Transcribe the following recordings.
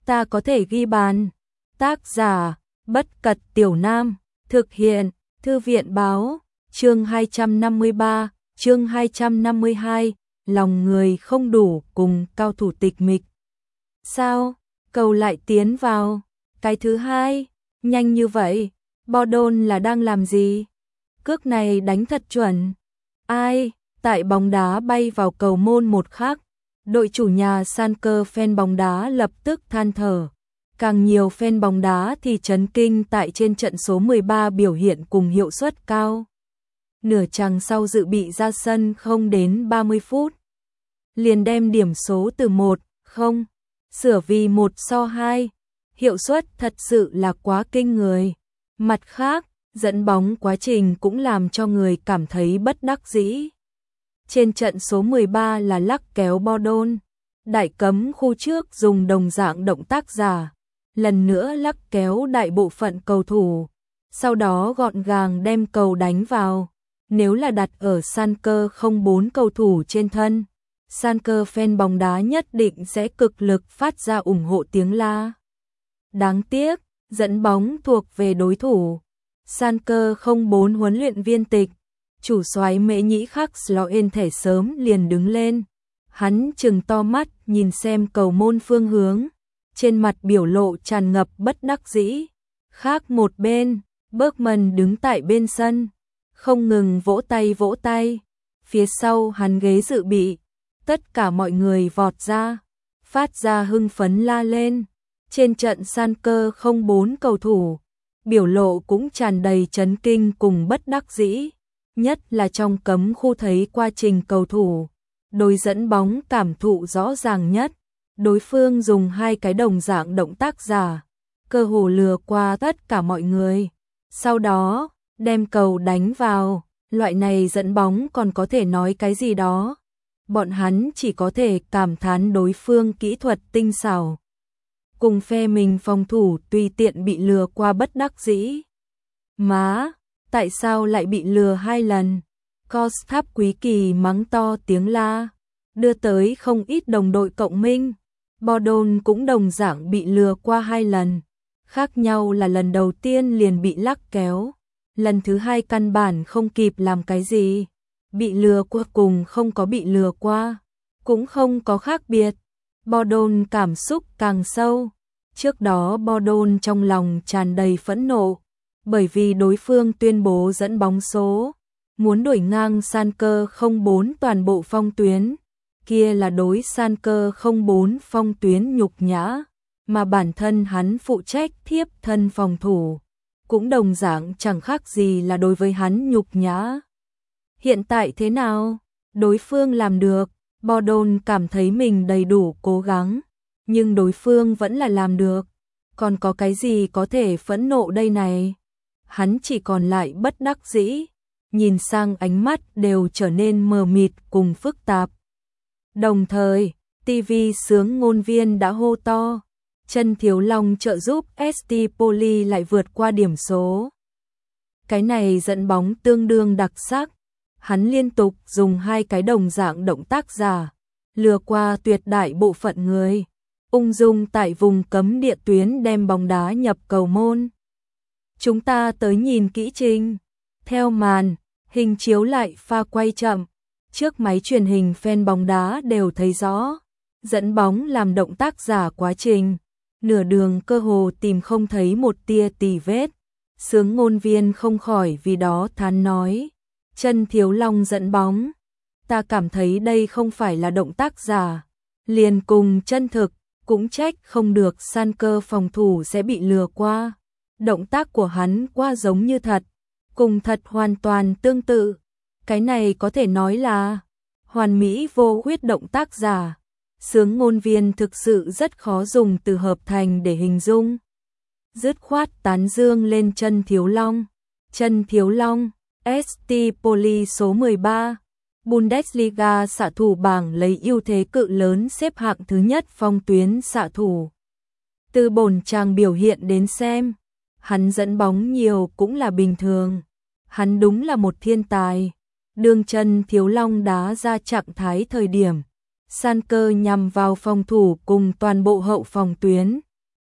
ta có thể ghi bàn. Tác giả, Bất Cật Tiểu Nam, thực hiện, Thư viện báo, chương 253, chương 252, lòng người không đủ cùng cao thủ tịch mịch. Sao? Cầu lại tiến vào. Cái thứ hai, nhanh như vậy, Bordon là đang làm gì? Cước này đánh thật chuẩn. Ai? Tại bóng đá bay vào cầu môn một khắc, đội chủ nhà Schalke fan bóng đá lập tức than thở. Càng nhiều fan bóng đá thì chấn kinh tại trên trận số 13 biểu hiện cùng hiệu suất cao. Nửa chặng sau dự bị ra sân không đến 30 phút. Liền đem điểm số từ 1-0, sửa vì 1-2. Hiệu suất thật sự là quá kinh người. Mặt khác, dẫn bóng quá trình cũng làm cho người cảm thấy bất đắc dĩ. Trên trận số 13 là lắc kéo Bordon. Đại cấm khu trước dùng đồng dạng động tác giả. Lần nữa lắc kéo đại bộ phận cầu thủ. Sau đó gọn gàng đem cầu đánh vào. Nếu là đặt ở Schalke không 4 cầu thủ trên thân, Schalke fan bóng đá nhất định sẽ cực lực phát ra ủng hộ tiếng la. Đáng tiếc, dẫn bóng thuộc về đối thủ. Schalke không 4 huấn luyện viên tịch, chủ soái Mễ Nhĩ Khắc Sloen thể sớm liền đứng lên. Hắn trừng to mắt nhìn xem cầu môn phương hướng, trên mặt biểu lộ tràn ngập bất đắc dĩ. Khác một bên, Bergman đứng tại bên sân, không ngừng vỗ tay. Phía sau hắn ghế dự bị, tất cả mọi người vọt ra, phát ra hưng phấn la lên. Trên trận Schalke không 4 cầu thủ, biểu lộ cũng tràn đầy chấn kinh cùng bất đắc dĩ, nhất là trong cấm khu thấy quá trình cầu thủ đối dẫn bóng cảm thụ rõ ràng nhất. Đối phương dùng 2 cái đồng dạng động tác giả, cơ hồ lừa qua tất cả mọi người. Sau đó, đem cầu đánh vào, loại này dẫn bóng còn có thể nói cái gì đó. Bọn hắn chỉ có thể cảm thán đối phương kỹ thuật tinh xảo. Cùng phe mình phòng thủ tùy tiện bị lừa qua bất đắc dĩ. Má, tại sao lại bị lừa 2 lần? Kosthap Quý Kỳ mắng to tiếng la, đưa tới không ít đồng đội cộng minh. Bordon cũng đồng dạng bị lừa qua 2 lần. Khác nhau là lần đầu tiên liền bị lắc kéo. Lần thứ 2 căn bản không kịp làm cái gì. Bị lừa qua cùng không có bị lừa qua, cũng không có khác biệt. Bordon cảm xúc càng sâu. Trước đó Bordon trong lòng tràn đầy phẫn nộ, bởi vì đối phương tuyên bố dẫn bóng số, muốn đuổi ngang Schalke 04 toàn bộ phong tuyến. Kia là đối Schalke 04 phong tuyến nhục nhã, mà bản thân hắn phụ trách thiếp thân phòng thủ, cũng đồng dạng chẳng khác gì là đối với hắn nhục nhã. Hiện tại thế nào? Đối phương làm được, Bordon cảm thấy mình đầy đủ cố gắng, nhưng đối phương vẫn là làm được. Còn có cái gì có thể phẫn nộ đây này? Hắn chỉ còn lại bất đắc dĩ, nhìn sang ánh mắt đều trở nên mờ mịt cùng phức tạp. Đồng thời, TV sướng ngôn viên đã hô to, Chân Thiếu Long trợ giúp ST Poli lại vượt qua điểm số. Cái này dẫn bóng tương đương đặc sắc. Hắn liên tục dùng 2 cái đồng dạng động tác giả, lừa qua tuyệt đại bộ phận người, ung dung tại vùng cấm địa tuyến đem bóng đá nhập cầu môn. Chúng ta tới nhìn kỹ trình. Theo màn hình chiếu lại pha quay chậm, trước máy truyền hình fan bóng đá đều thấy rõ, dẫn bóng làm động tác giả quá trình, nửa đường cơ hồ tìm không thấy một tia tì vết. Sướng ngôn viên không khỏi vì đó thán nói, Chân Thiếu Long dẫn bóng, ta cảm thấy đây không phải là động tác giả, liền cùng chân thực, cũng trách không được Schalke phòng thủ sẽ bị lừa qua. Động tác của hắn quá giống như thật, cùng thật hoàn toàn tương tự. Cái này có thể nói là hoàn mỹ vô khuyết động tác giả. Sướng ngôn viên thực sự rất khó dùng từ hợp thành để hình dung. Dứt khoát tán dương lên Chân Thiếu Long. Chân Thiếu Long, ST Poli số 13, Bundesliga xạ thủ bảng lấy ưu thế cự lớn xếp hạng thứ nhất phong tuyến xạ thủ. Từ bổn chàng biểu hiện đến xem, hắn dẫn bóng nhiều cũng là bình thường. Hắn đúng là một thiên tài. Đương Chân Thiếu Long đá ra trạng thái thời điểm, Schalke nhằm vào phòng thủ cùng toàn bộ hậu phòng tuyến,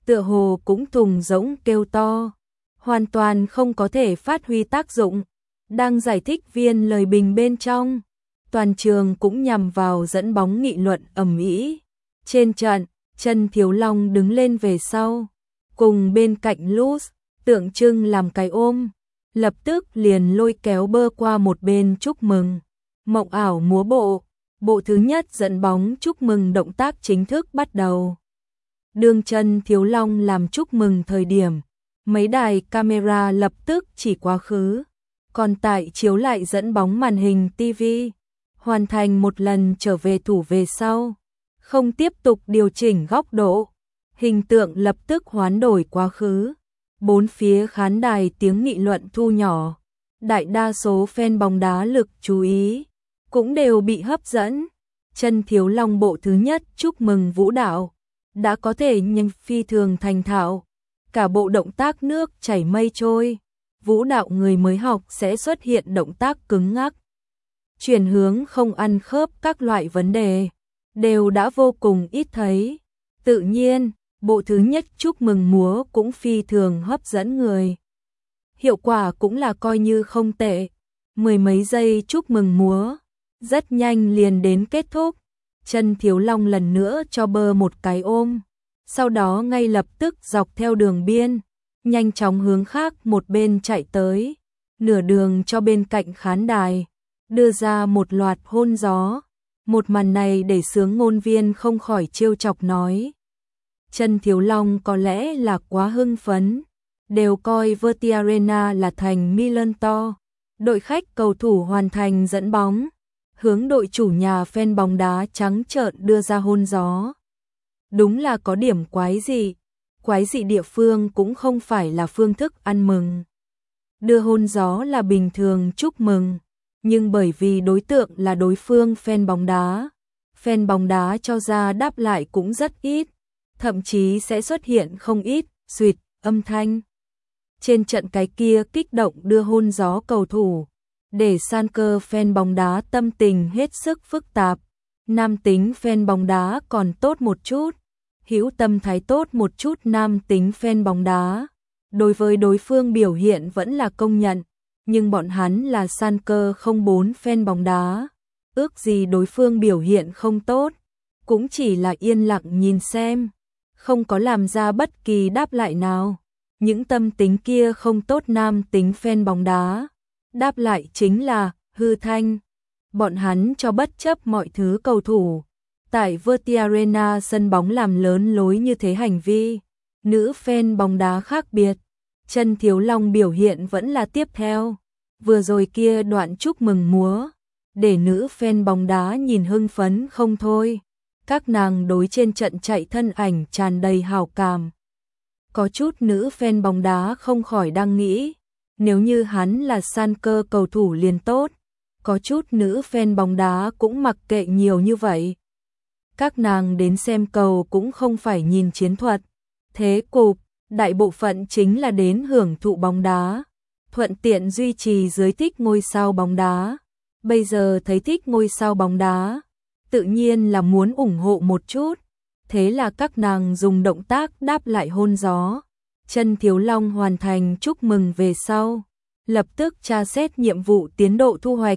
tựa hồ cũng thùng rỗng kêu to, hoàn toàn không có thể phát huy tác dụng. Đang giải thích viên lời bình bên trong, toàn trường cũng nhằm vào dẫn bóng nghị luận ầm ĩ. Trên trận, Trần Thiếu Long đứng lên về sau, cùng bên cạnh Luz, tượng trưng làm cái ôm, lập tức liền lôi kéo bơ qua một bên chúc mừng. Mộng ảo múa bộ, bộ thứ nhất dẫn bóng chúc mừng động tác chính thức bắt đầu. Đường Trần Thiếu Long làm chúc mừng thời điểm, mấy đài camera lập tức chỉ quá khứ, còn tại chiếu lại dẫn bóng màn hình TV, hoàn thành một lần trở về thủ về sau, không tiếp tục điều chỉnh góc độ, hình tượng lập tức hoán đổi quá khứ. Bốn phía khán đài tiếng nghị luận thu nhỏ, đại đa số fan bóng đá lực chú ý cũng đều bị hấp dẫn. Trần Thiếu Long bộ thứ nhất chúc mừng vũ đạo đã có thể nhanh phi thường thành thạo, cả bộ động tác nước chảy mây trôi. Vũ đạo người mới học sẽ xuất hiện động tác cứng ngắc, chuyển hướng không ăn khớp, các loại vấn đề đều đã vô cùng ít thấy. Tự nhiên, bộ thứ nhất chúc mừng múa cũng phi thường hấp dẫn người. Hiệu quả cũng là coi như không tệ. Mười mấy giây chúc mừng múa, rất nhanh liền đến kết thúc. Trần Thiếu Long lần nữa cho bơ một cái ôm, sau đó ngay lập tức dọc theo đường biên, nhanh chóng hướng khác một bên chạy tới, nửa đường cho bên cạnh khán đài đưa ra một loạt hôn gió. Một màn này để Sướng ngôn viên không khỏi trêu chọc nói, Trần Thiếu Long có lẽ là quá hưng phấn, đều coi Verti Arena là thành Milan to. Đội khách cầu thủ hoàn thành dẫn bóng, hướng đội chủ nhà fan bóng đá trắng trợn đưa ra hôn gió. Đúng là có điểm quái dị địa phương cũng không phải là phương thức ăn mừng. Đưa hôn gió là bình thường chúc mừng, nhưng bởi vì đối tượng là đối phương fan bóng đá cho ra đáp lại cũng rất ít, thậm chí sẽ xuất hiện không ít xuýt âm thanh. Trên trận cái kia kích động đưa hôn gió cầu thủ, để Schalke fan bóng đá tâm tình hết sức phức tạp. Nam tính fan bóng đá còn tốt một chút, hữu tâm thái tốt một chút. Nam tính fan bóng đá đối với đối phương biểu hiện vẫn là công nhận, nhưng bọn hắn là Schalke 04 fan bóng đá, ước gì đối phương biểu hiện không tốt, cũng chỉ là yên lặng nhìn xem, không có làm ra bất kỳ đáp lại nào. Những tâm tính kia không tốt nam tính fan bóng đá, đáp lại chính là hư thanh. Bọn hắn cho bất chấp mọi thứ cầu thủ tại Verti Arena sân bóng làm lớn lối như thế hành vi. Nữ fan bóng đá khác biệt, Trần Thiếu Long biểu hiện vẫn là tiếp theo. Vừa rồi kia đoạn chúc mừng múa, để nữ fan bóng đá nhìn hưng phấn không thôi. Các nàng đối trên trận chạy thân ảnh tràn đầy hào cảm. Có chút nữ fan bóng đá không khỏi đang nghĩ, nếu như hắn là Schalke cầu thủ liền tốt. Có chút nữ fan bóng đá cũng mặc kệ nhiều như vậy. Các nàng đến xem cầu cũng không phải nhìn chiến thuật, thế cục, đại bộ phận chính là đến hưởng thụ bóng đá, thuận tiện duy trì dưới thích ngôi sao bóng đá. Bây giờ thấy thích ngôi sao bóng đá, tự nhiên là muốn ủng hộ một chút. Thế là các nàng dùng động tác đáp lại hôn gió. Trần Thiếu Long hoàn thành chúc mừng về sau, lập tức tra xét nhiệm vụ tiến độ thu hoạch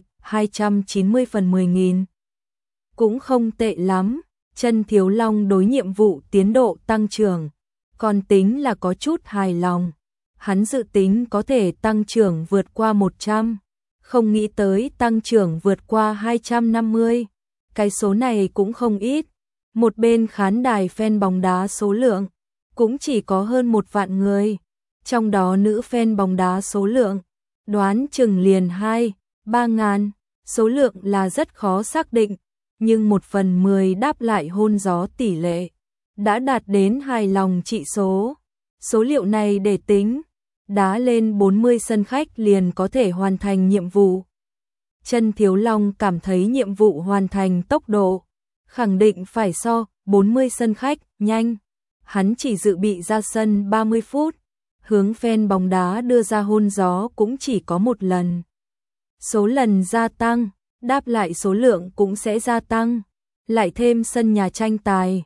290 phần 10.000. Cũng không tệ lắm, Trần Thiếu Long đối nhiệm vụ tiến độ tăng trưởng, còn tính là có chút hài lòng. Hắn dự tính có thể tăng trưởng vượt qua 100, không nghĩ tới tăng trưởng vượt qua 250. Cái số này cũng không ít. Một bên khán đài fan bóng đá số lượng cũng chỉ có hơn 1 vạn người, trong đó nữ fan bóng đá số lượng đoán chừng liền 2-3 ngàn. Số lượng là rất khó xác định, nhưng 1/10 đáp lại hôn gió tỷ lệ đã đạt đến hài lòng trị số. Số liệu này để tính, đá lên 40 sân khách liền có thể hoàn thành nhiệm vụ. Trần Thiếu Long cảm thấy nhiệm vụ hoàn thành tốc độ khẳng định phải so 40 sân khách nhanh. Hắn chỉ dự bị ra sân 30 phút, hướng fan bóng đá đưa ra hôn gió cũng chỉ có một lần. Số lần gia tăng, đáp lại số lượng cũng sẽ gia tăng, lại thêm sân nhà tranh tài,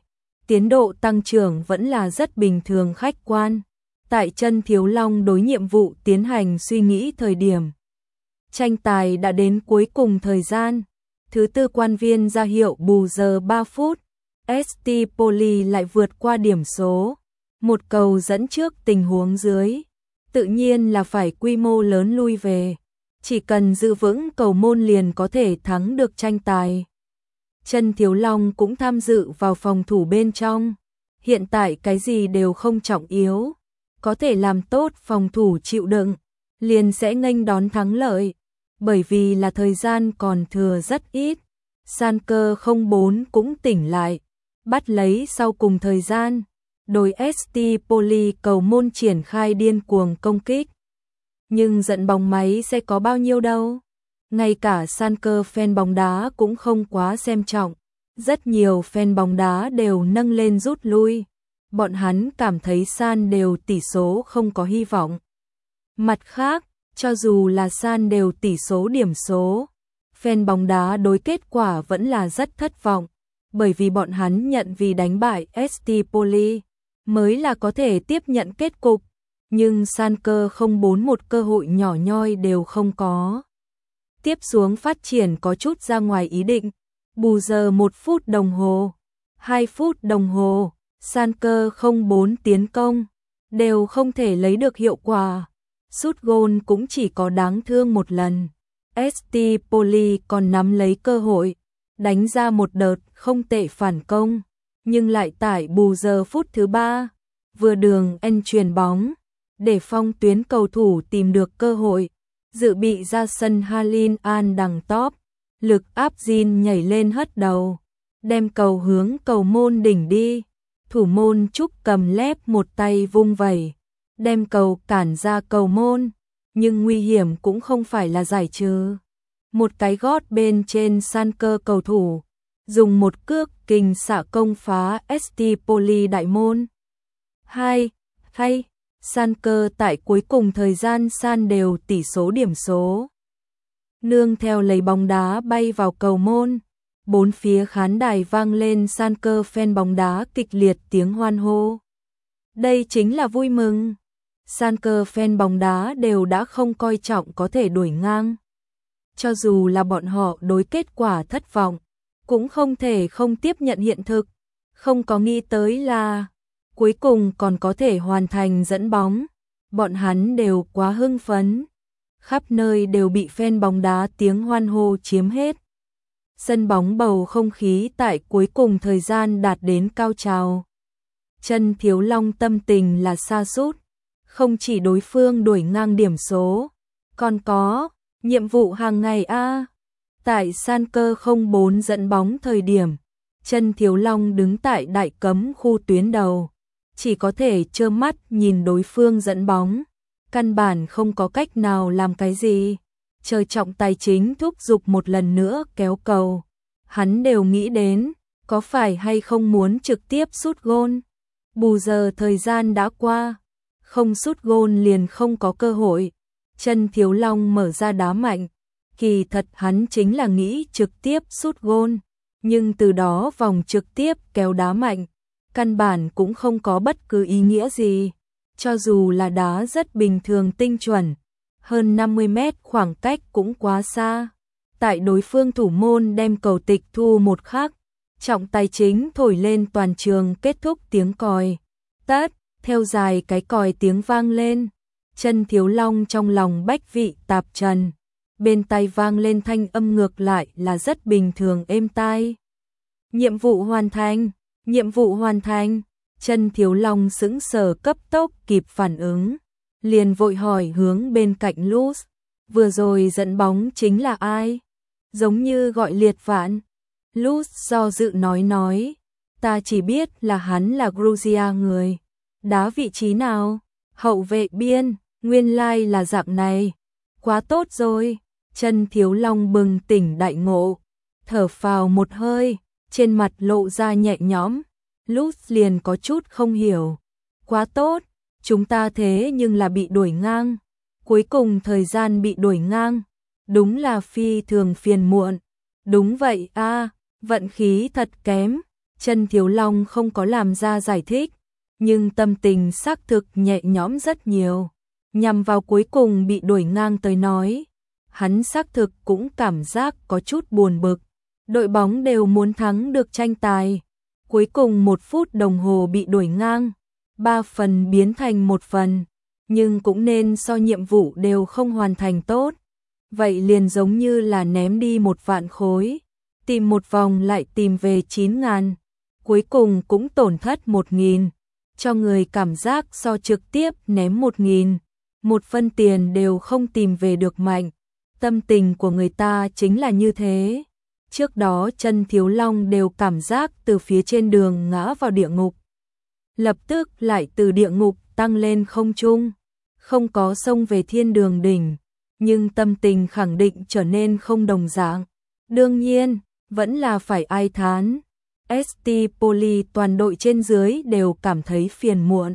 tiến độ tăng trưởng vẫn là rất bình thường khách quan. Tại Chân Thiếu Long đối nhiệm vụ tiến hành suy nghĩ thời điểm tranh tài đã đến cuối cùng thời gian, thứ tư quan viên ra hiệu bù giờ 3 phút, ST Poly lại vượt qua điểm số, một cầu dẫn trước tình huống dưới, tự nhiên là phải quy mô lớn lui về, chỉ cần giữ vững cầu môn liền có thể thắng được tranh tài. Chân Thiếu Long cũng tham dự vào phòng thủ bên trong, hiện tại cái gì đều không trọng yếu, có thể làm tốt phòng thủ chịu đựng, liền sẽ nghênh đón thắng lợi, bởi vì là thời gian còn thừa rất ít. Sanker 04 cũng tỉnh lại, bắt lấy sau cùng thời gian, đội ST Poly cầu môn triển khai điên cuồng công kích. Nhưng dẫn bóng máy sẽ có bao nhiêu đâu. Ngay cả Sanker fan bóng đá cũng không quá xem trọng, rất nhiều fan bóng đá đều nâng lên rút lui. Bọn hắn cảm thấy San đều tỷ số không có hy vọng. Mặt khác, cho dù là San đều tỷ số điểm số, fan bóng đá đối kết quả vẫn là rất thất vọng, bởi vì bọn hắn nhận vì đánh bại ST Poly mới là có thể tiếp nhận kết cục, nhưng Sanker 04 một cơ hội nhỏ nhoi đều không có. Tiếp xuống phát triển có chút ra ngoài ý định, bù giờ 1 phút đồng hồ, 2 phút đồng hồ, Sanker 04 tiến công, đều không thể lấy được hiệu quả. Sút gôn cũng chỉ có đáng thương một lần. ST Poly còn nắm lấy cơ hội, đánh ra một đợt không tệ phản công, nhưng lại tại bù giờ phút thứ 3, vừa đường en chuyền bóng, để phong tuyến cầu thủ tìm được cơ hội, dự bị ra sân Halin An đằng top, lực áp Jin nhảy lên hất đầu, đem cầu hướng cầu môn đỉnh đi, thủ môn Trúc cầm lép một tay vung vẩy, đem cầu cản ra cầu môn, nhưng nguy hiểm cũng không phải là giải trừ. Một cái gót bên trên Sanker cầu thủ, dùng một cước kình xạ công phá ST Poly đại môn. Hay, Sanker tại cuối cùng thời gian san đều tỷ số điểm số. Nương theo lấy bóng đá bay vào cầu môn, bốn phía khán đài vang lên Sanker fan bóng đá kịch liệt tiếng hoan hô. Đây chính là vui mừng. Sanker fan bóng đá đều đã không coi trọng có thể đuổi ngang. Cho dù là bọn họ đối kết quả thất vọng, cũng không thể không tiếp nhận hiện thực, không có nghĩ tới là cuối cùng còn có thể hoàn thành dẫn bóng. Bọn hắn đều quá hưng phấn, khắp nơi đều bị fan bóng đá tiếng hoan hô chiếm hết. Sân bóng bầu không khí tại cuối cùng thời gian đạt đến cao trào. Chân Thiếu Long tâm tình là sa sút, không chỉ đối phương đuổi ngang điểm số, còn có nhiệm vụ hàng ngày a. Tại Sanker 04 dẫn bóng thời điểm, Chân Thiếu Long đứng tại đại cấm khu tuyến đầu, chỉ có thể trơ mắt nhìn đối phương dẫn bóng, căn bản không có cách nào làm cái gì. Trời trọng tài chính thúc giục một lần nữa kéo cầu, hắn đều nghĩ đến có phải hay không muốn trực tiếp sút gôn. Bù giờ thời gian đã qua, không sút gôn liền không có cơ hội. Chân Thiếu Long mở ra đá mạnh, kỳ thật hắn chính là nghĩ trực tiếp sút gôn, nhưng từ đó vòng trực tiếp kéo đá mạnh, căn bản cũng không có bất cứ ý nghĩa gì. Cho dù là đá rất bình thường tinh chuẩn, hơn 50 mét khoảng cách cũng quá xa. Tại đối phương thủ môn đem cầu tịch thu một khắc, trọng tài chính thổi lên toàn trường kết thúc tiếng còi. Tát, theo dài cái còi tiếng vang lên. Chân Thiếu Long trong lòng bách vị tạp trần, bên tai vang lên thanh âm ngược lại là rất bình thường êm tai. Nhiệm vụ hoàn thành, nhiệm vụ hoàn thành. Chân Thiếu Long sững sờ cấp tốc kịp phản ứng, liền vội hỏi hướng bên cạnh Luz, vừa rồi dẫn bóng chính là ai? Giống như gọi Liệt Vạn. Luz do dự nói, ta chỉ biết là hắn là Georgia người. Đá vị trí nào? Hậu vệ biên, nguyên lai là dạng này. Quá tốt rồi. Chân Thiếu Long bừng tỉnh đại ngộ, thở phào một hơi, trên mặt lộ ra nhẹ nhõm. Luz liền có chút không hiểu. Quá tốt, chúng ta thế nhưng là bị đuổi ngang. Cuối cùng thời gian bị đuổi ngang, đúng là phi thường phiền muộn. Đúng vậy a, vận khí thật kém. Chân Thiếu Long không có làm ra giải thích, nhưng tâm tình xác thực nhẹ nhõm rất nhiều. Nhằm vào cuối cùng bị đuổi ngang tới nói, hắn xác thực cũng cảm giác có chút buồn bực. Đội bóng đều muốn thắng được tranh tài. Cuối cùng 1 phút đồng hồ bị đuổi ngang, 3 phần biến thành 1 phần, nhưng cũng nên so nhiệm vụ đều không hoàn thành tốt. Vậy liền giống như là ném đi 1 vạn khối, tìm một vòng lại tìm về 9.000, cuối cùng cũng tổn thất 1.000, cho người cảm giác so trực tiếp ném 1.000, 1 phân tiền đều không tìm về được mạnh. Tâm tình của người ta chính là như thế. Trước đó Chân Thiếu Long đều cảm giác từ phía trên đường ngã vào địa ngục. Lập tức lại từ địa ngục tăng lên không trung, không có xông về thiên đường đỉnh, nhưng tâm tình khẳng định trở nên không đồng dạng. Đương nhiên, vẫn là phải ai thán. ST Poly toàn đội trên dưới đều cảm thấy phiền muộn.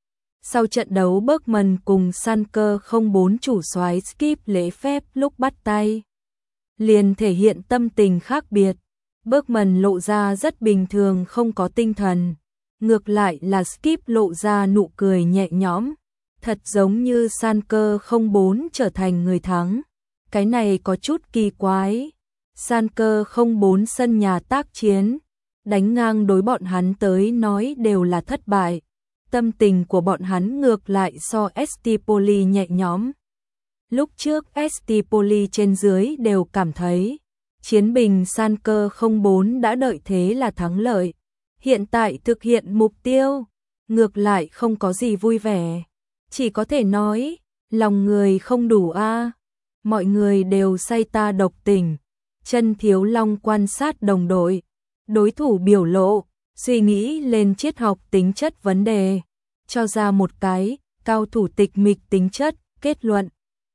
Sau trận đấu Bergman cùng Schalke 04 chủ soái Skip lễ phép lúc bắt tay liền thể hiện tâm tình khác biệt. Bergman lộ ra rất bình thường không có tinh thần, ngược lại là Skip lộ ra nụ cười nhẹ nhõm, thật giống như Schalke 04 trở thành người thắng. Cái này có chút kỳ quái. Schalke 04 sân nhà tác chiến, đánh ngang đối bọn hắn tới nói đều là thất bại. Tâm tình của bọn hắn ngược lại so ST Poly nhẹ nhõm. Lúc trước ST Poly trên dưới đều cảm thấy chiến binh Schalke 04 đã đợi thế là thắng lợi. Hiện tại thực hiện mục tiêu, ngược lại không có gì vui vẻ. Chỉ có thể nói, lòng người không đủ a. Mọi người đều say ta độc tình. Chân Thiếu Long quan sát đồng đội, đối thủ biểu lộ, suy nghĩ lên triết học tính chất vấn đề, cho ra một cái cao thủ tịch mịch tính chất kết luận.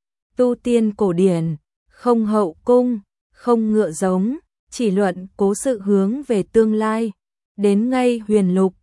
Tu tiên cổ điển, không hậu cung, không ngựa giống, chỉ luận cố sự hướng về tương lai. Đến ngay huyền lục,